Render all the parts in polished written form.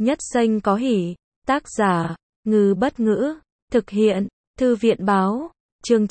Nhất danh có hỷ. Tác giả, Ngư Bất Ngữ. Thực hiện, Thư viện Báo. Chương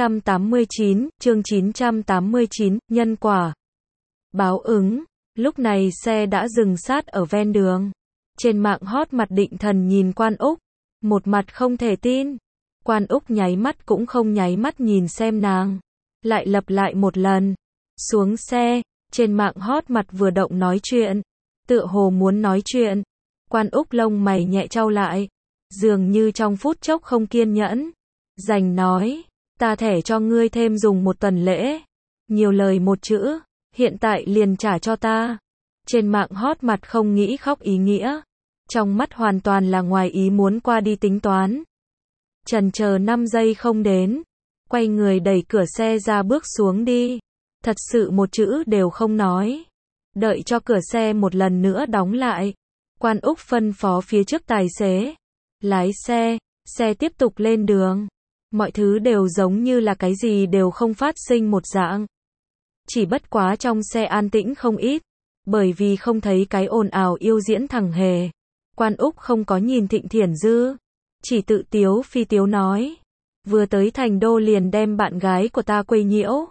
989, nhân quả. Báo ứng. Lúc này xe đã dừng sát ở ven đường. Trên mạng hot mặt Định Thần nhìn Quan Úc, một mặt không thể tin. Quan Úc nháy mắt cũng không nháy mắt nhìn xem nàng. Lại lặp lại một lần. Xuống xe, trên mạng hot mặt vừa động nói chuyện. Tựa hồ muốn nói chuyện. Quan Úc lông mày nhẹ chau lại. Dường như trong phút chốc không kiên nhẫn. Dành nói, ta thẻ cho ngươi thêm dùng một tuần lễ. Nhiều lời một chữ, hiện tại liền trả cho ta. Trên mạng hot mặt không nghĩ khóc ý nghĩa. Trong mắt hoàn toàn là ngoài ý muốn qua đi tính toán. Chần chờ 5 giây không đến. Quay người đẩy cửa xe ra bước xuống đi. Thật sự một chữ đều không nói. Đợi cho cửa xe một lần nữa đóng lại. Quan Úc phân phó phía trước tài xế. Lái xe, xe tiếp tục lên đường. Mọi thứ đều giống như là cái gì đều không phát sinh một dạng. Chỉ bất quá trong xe an tĩnh không ít. Bởi vì không thấy cái ồn ào yêu diễn thằng hề. Quan Úc không có nhìn Thịnh Thiển Dư. Chỉ tự tiếu phi tiếu nói. Vừa tới thành đô liền đem bạn gái của ta quấy nhiễu.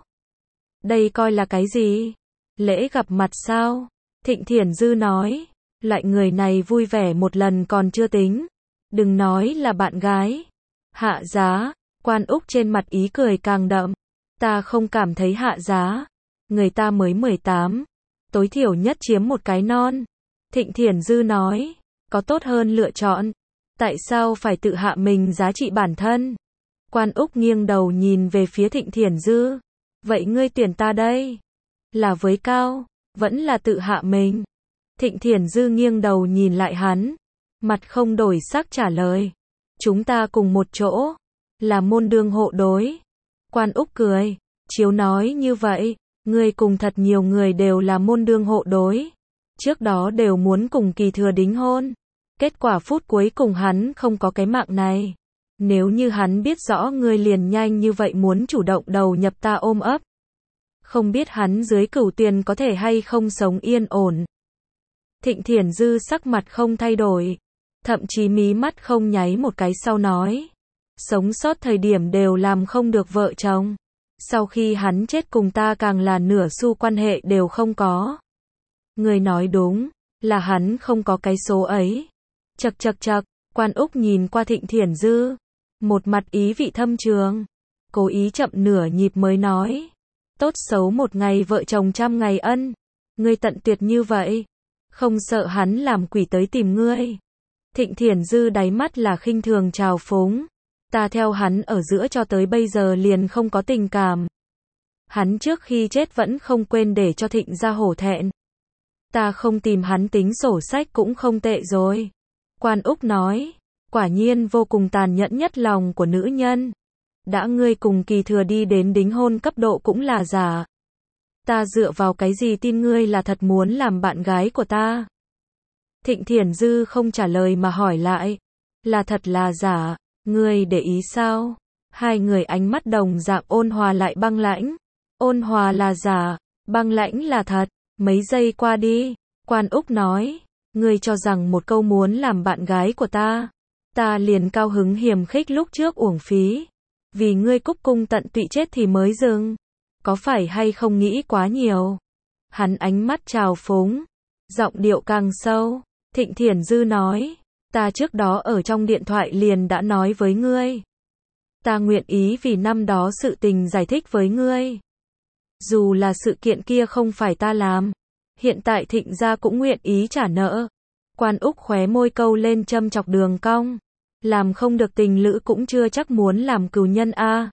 Đây coi là cái gì? Lễ gặp mặt sao? Thịnh Thiển Dư nói. Loại người này vui vẻ một lần còn chưa tính. Đừng nói là bạn gái. Hạ giá. Quan Úc trên mặt ý cười càng đậm. Ta không cảm thấy hạ giá. Người ta mới 18. Tối thiểu nhất chiếm một cái non. Thịnh Thiển Dư nói. Có tốt hơn lựa chọn. Tại sao phải tự hạ mình giá trị bản thân? Quan Úc nghiêng đầu nhìn về phía Thịnh Thiển Dư. Vậy ngươi tuyển ta đây? Là với cao, vẫn là tự hạ mình? Thịnh Thiển Dư nghiêng đầu nhìn lại hắn. Mặt không đổi sắc trả lời. Chúng ta cùng một chỗ. Là môn đương hộ đối. Quan Úc cười. Chiếu nói như vậy, ngươi cùng thật nhiều người đều là môn đương hộ đối. Trước đó đều muốn cùng Kỳ Thừa đính hôn. Kết quả phút cuối cùng hắn không có cái mạng này. Nếu như hắn biết rõ ngươi liền nhanh như vậy muốn chủ động đầu nhập ta ôm ấp. Không biết hắn dưới cửu tuyền có thể hay không sống yên ổn. Thịnh Thiển Dư sắc mặt không thay đổi. Thậm chí mí mắt không nháy một cái sau nói. Sống sót thời điểm đều làm không được vợ chồng. Sau khi hắn chết cùng ta càng là nửa xu quan hệ đều không có. Người nói đúng, là hắn không có cái số ấy. Chậc chậc chậc, Quan Úc nhìn qua Thịnh Thiển Dư. Một mặt ý vị thâm trường. Cố ý chậm nửa nhịp mới nói. Tốt xấu một ngày vợ chồng 100 ngày ân. Ngươi tận tuyệt như vậy. Không sợ hắn làm quỷ tới tìm ngươi. Thịnh Thiển Dư đáy mắt là khinh thường trào phúng. Ta theo hắn ở giữa cho tới bây giờ liền không có tình cảm. Hắn trước khi chết vẫn không quên để cho Thịnh gia hổ thẹn. Ta không tìm hắn tính sổ sách cũng không tệ rồi. Quan Úc nói. Quả nhiên vô cùng tàn nhẫn nhất lòng của nữ nhân. Đã ngươi cùng Kỳ Thừa đi đến đính hôn cấp độ cũng là giả. Ta dựa vào cái gì tin ngươi là thật muốn làm bạn gái của ta? Thịnh Thiển Dư không trả lời mà hỏi lại. Là thật là giả, ngươi để ý sao? Hai người ánh mắt đồng dạng ôn hòa lại băng lãnh. Ôn hòa là giả, băng lãnh là thật. Mấy giây qua đi, Quan Úc nói. Ngươi cho rằng một câu muốn làm bạn gái của ta. Ta liền cao hứng hiềm khích lúc trước uổng phí. Vì ngươi cúc cung tận tụy chết thì mới dừng. Có phải hay không nghĩ quá nhiều? Hắn ánh mắt trào phúng. Giọng điệu càng sâu. Thịnh Thiển Dư nói. Ta trước đó ở trong điện thoại liền đã nói với ngươi. Ta nguyện ý vì năm đó sự tình giải thích với ngươi. Dù là sự kiện kia không phải ta làm. Hiện tại Thịnh gia cũng nguyện ý trả nợ. Quan Úc khóe môi câu lên châm chọc đường cong. Làm không được tình lữ cũng chưa chắc muốn làm cừu nhân a.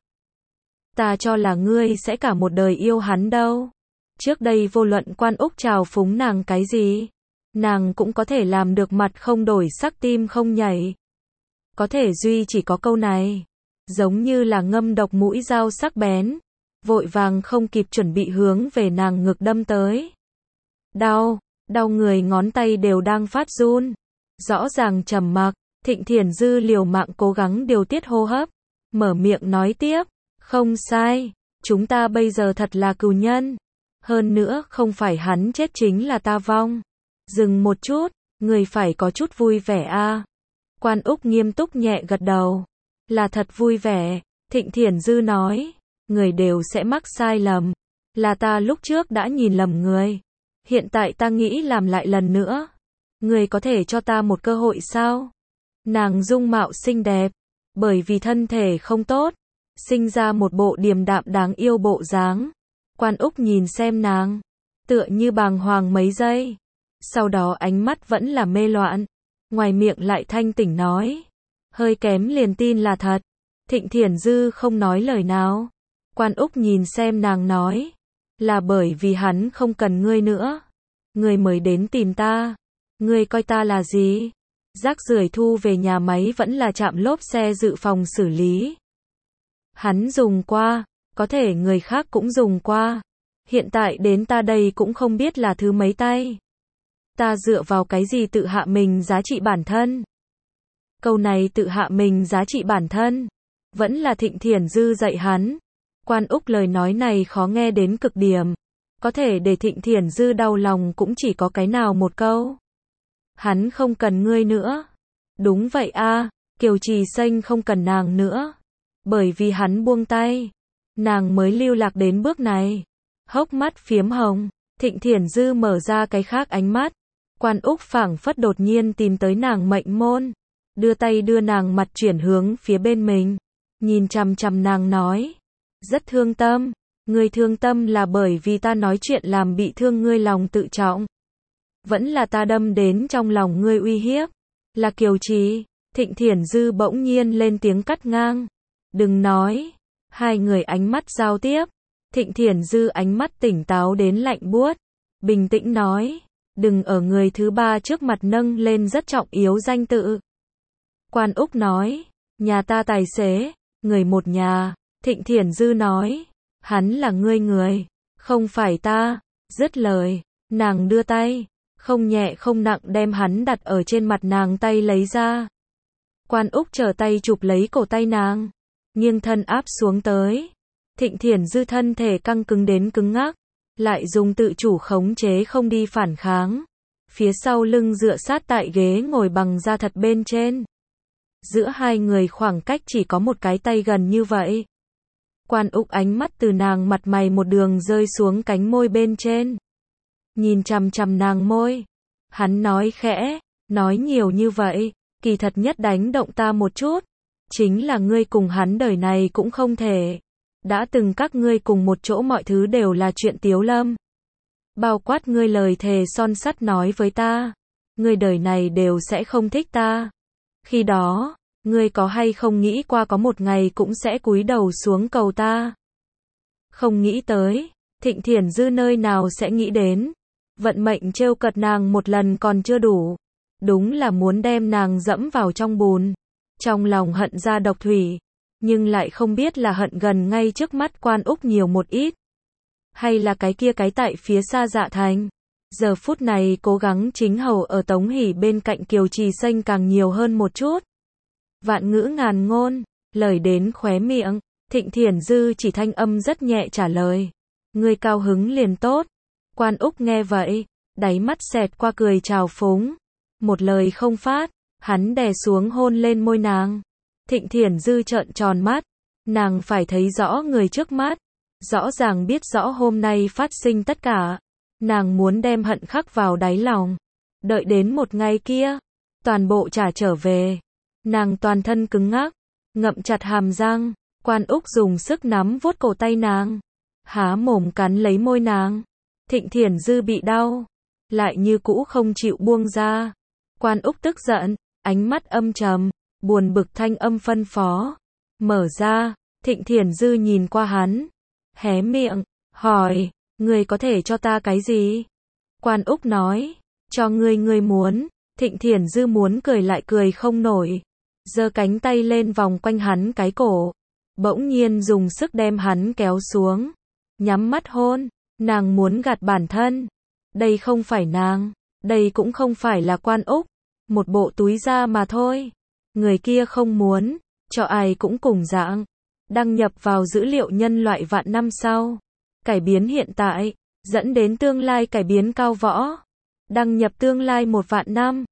Ta cho là ngươi sẽ cả một đời yêu hắn đâu. Trước đây vô luận Quan Úc trào phúng nàng cái gì, nàng cũng có thể làm được mặt không đổi sắc tim không nhảy. Có thể duy chỉ có câu này. Giống như là ngâm độc mũi dao sắc bén. Vội vàng không kịp chuẩn bị hướng về nàng ngực đâm tới. Đau, đau người ngón tay đều đang phát run. Rõ ràng trầm mặc. Thịnh Thiển Dư liều mạng cố gắng điều tiết hô hấp. Mở miệng nói tiếp. Không sai. Chúng ta bây giờ thật là cừu nhân. Hơn nữa không phải hắn chết chính là ta vong. Dừng một chút. Người phải có chút vui vẻ a. Quan Úc nghiêm túc nhẹ gật đầu. Là thật vui vẻ, Thịnh Thiển Dư nói. Người đều sẽ mắc sai lầm. Là ta lúc trước đã nhìn lầm người. Hiện tại ta nghĩ làm lại lần nữa. Người có thể cho ta một cơ hội sao? Nàng dung mạo xinh đẹp. Bởi vì thân thể không tốt. Sinh ra một bộ điềm đạm đáng yêu bộ dáng. Quan Úc nhìn xem nàng. Tựa như bàng hoàng mấy giây. Sau đó ánh mắt vẫn là mê loạn. Ngoài miệng lại thanh tỉnh nói. Hơi kém liền tin là thật. Thịnh Thiển Dư không nói lời nào. Quan Úc nhìn xem nàng nói. Là bởi vì hắn không cần ngươi nữa. Ngươi mới đến tìm ta. Ngươi coi ta là gì? Rác rưởi thu về nhà máy vẫn là trạm lốp xe dự phòng xử lý. Hắn dùng qua. Có thể người khác cũng dùng qua. Hiện tại đến ta đây cũng không biết là thứ mấy tay. Ta dựa vào cái gì tự hạ mình giá trị bản thân? Câu này tự hạ mình giá trị bản thân. Vẫn là Thịnh Thiển Dư dạy hắn. Quan Úc lời nói này khó nghe đến cực điểm. Có thể để Thịnh Thiển Dư đau lòng cũng chỉ có cái nào một câu. Hắn không cần ngươi nữa. Đúng vậy a, Kiều Trì Xanh không cần nàng nữa. Bởi vì hắn buông tay. Nàng mới lưu lạc đến bước này. Hốc mắt phiếm hồng. Thịnh Thiển Dư mở ra cái khác ánh mắt. Quan Úc phảng phất đột nhiên tìm tới nàng mệnh môn. Đưa tay đưa nàng mặt chuyển hướng phía bên mình. Nhìn chằm chằm nàng nói. Rất thương tâm. Ngươi thương tâm là bởi vì ta nói chuyện làm bị thương ngươi lòng tự trọng. Vẫn là ta đâm đến trong lòng ngươi uy hiếp. Là Kiều Trì. Thịnh Thiển Dư bỗng nhiên lên tiếng cắt ngang. Đừng nói. Hai người ánh mắt giao tiếp. Thịnh Thiển Dư ánh mắt tỉnh táo đến lạnh buốt. Bình tĩnh nói. Đừng ở người thứ ba trước mặt nâng lên rất trọng yếu danh tự. Quan Úc nói. Nhà ta tài xế. Người một nhà. Thịnh Thiển Dư nói. Hắn là ngươi người. Không phải ta. Dứt lời. Nàng đưa tay. Không nhẹ không nặng đem hắn đặt ở trên mặt nàng tay lấy ra. Quan Úc trở tay chụp lấy cổ tay nàng. Nghiêng thân áp xuống tới. Thịnh Thiển Dư thân thể căng cứng đến cứng ngắc. Lại dùng tự chủ khống chế không đi phản kháng. Phía sau lưng dựa sát tại ghế ngồi bằng da thật bên trên. Giữa hai người khoảng cách chỉ có một cái tay gần như vậy. Quan Úc ánh mắt từ nàng mặt mày một đường rơi xuống cánh môi bên trên. Nhìn chằm chằm nàng môi. Hắn nói khẽ, nói nhiều như vậy, kỳ thật nhất đánh động ta một chút. Chính là ngươi cùng hắn đời này cũng không thể. Đã từng các ngươi cùng một chỗ mọi thứ đều là chuyện tiếu lâm. Bao quát ngươi lời thề son sắt nói với ta. Ngươi đời này đều sẽ không thích ta. Khi đó, ngươi có hay không nghĩ qua có một ngày cũng sẽ cúi đầu xuống cầu ta? Không nghĩ tới, Thịnh Thiển Dư nơi nào sẽ nghĩ đến. Vận mệnh trêu cợt nàng một lần còn chưa đủ. Đúng là muốn đem nàng dẫm vào trong bùn. Trong lòng hận ra độc thủy. Nhưng lại không biết là hận gần ngay trước mắt Quan Úc nhiều một ít. Hay là cái kia cái tại phía xa Dạ Thành. Giờ phút này cố gắng chính hầu ở Tống Hỷ bên cạnh Kiều Trì Xanh càng nhiều hơn một chút. Vạn ngữ ngàn ngôn, lời đến khóe miệng, Thịnh Thiển Dư chỉ thanh âm rất nhẹ trả lời. Ngươi cao hứng liền tốt. Quan Úc nghe vậy, đáy mắt xẹt qua cười trào phúng. Một lời không phát, hắn đè xuống hôn lên môi nàng. Thịnh Thiển Dư trợn tròn mắt, nàng phải thấy rõ người trước mắt. Rõ ràng biết rõ hôm nay phát sinh tất cả. Nàng muốn đem hận khắc vào đáy lòng. Đợi đến một ngày kia, toàn bộ trả trở về. Nàng toàn thân cứng ngắc, ngậm chặt hàm răng. Quan Úc dùng sức nắm vuốt cổ tay nàng. Há mồm cắn lấy môi nàng. Thịnh Thiển Dư bị đau, lại như cũ không chịu buông ra. Quan Úc tức giận, ánh mắt âm trầm, buồn bực thanh âm phân phó. Mở ra, Thịnh Thiển Dư nhìn qua hắn. Hé miệng, hỏi, ngươi có thể cho ta cái gì? Quan Úc nói, cho ngươi muốn. Thịnh Thiển Dư muốn cười lại cười không nổi. Giơ cánh tay lên vòng quanh hắn cái cổ. Bỗng nhiên dùng sức đem hắn kéo xuống. Nhắm mắt hôn, nàng muốn gạt bản thân. Đây không phải nàng, đây cũng không phải là Quan Úc. Một bộ túi da mà thôi. Người kia không muốn, cho ai cũng cùng dạng. Đăng nhập vào dữ liệu nhân loại vạn năm sau. Cải biến hiện tại, dẫn đến tương lai cải biến cao võ. Đăng nhập tương lai 1 vạn năm.